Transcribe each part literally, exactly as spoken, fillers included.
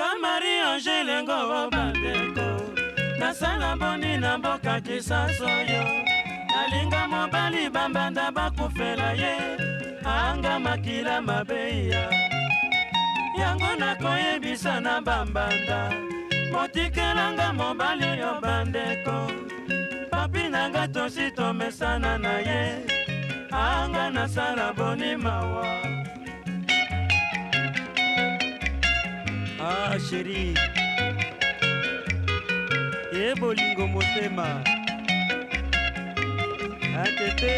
nga Marie Angele ngo bandeko nasala boni na mboka Kisaso yo nalinga mobali bambanda bakufela ye anga makila mabeya yango nakoyebisa na bambanda motikelanga mobali yo bandeko papi nanga tosi tomesana na ye anga nasala boni mawa. Ah chérie, ye bolingo motema atete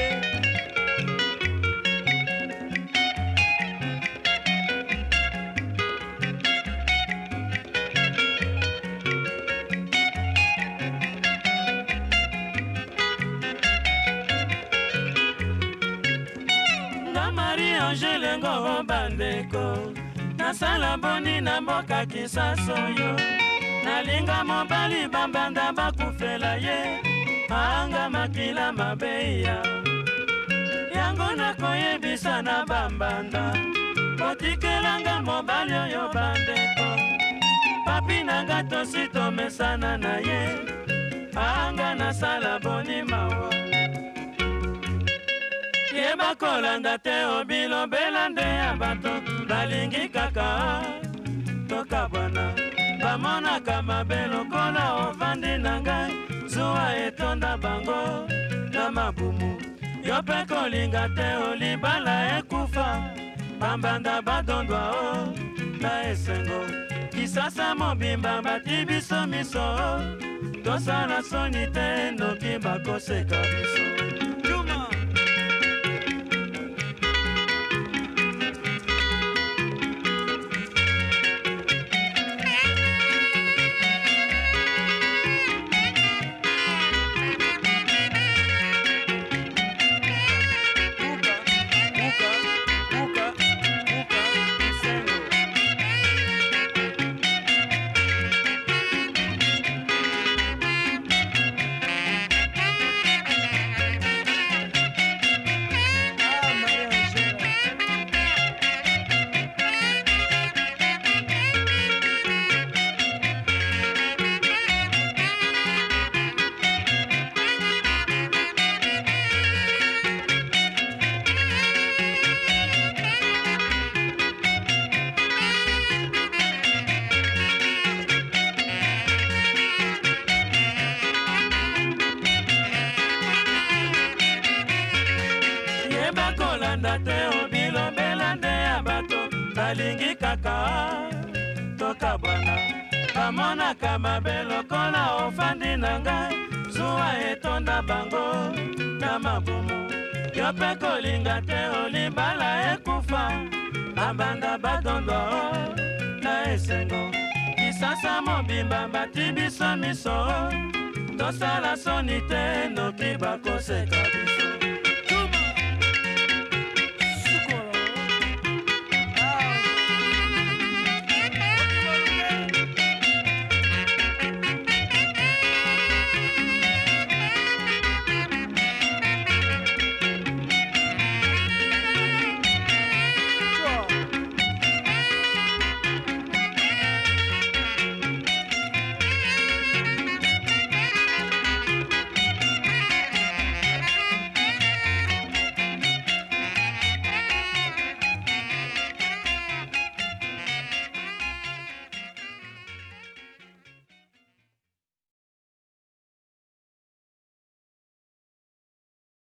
nga Marie Angele ngo bandeko nasala boni na mboka Kisaso yo nalinga mobali bambanda bakufela ye anga makila mabeya yango nakoyebisa na bambanda otikelanga mobali oyo bandeko papi nanga tosi tomesana na ye anga nasala boni mawa. Yeba kolanda te obilobela nde ya bato balingi kaka tokabwana bamonaka mabe lokola ovandi na ngai zuwa etonda bango na mabumu yo mpe kolinga te olibala ekufa bambanda badondwa o na esengo Kisasa mobimba bati biso miso tosala soni te noki bakoseka biso. Kolanda te obilobela nde ya bato balingi kaka tokabwana bamonaka mabe lokola ofandi na ngai zuwa etonda bango na mabumu yo mpe kolinga te olibala ekufa babanda badondwa o na esengo Kisasa mobimba bati biso miso tosala soni te noki bakoseka biso.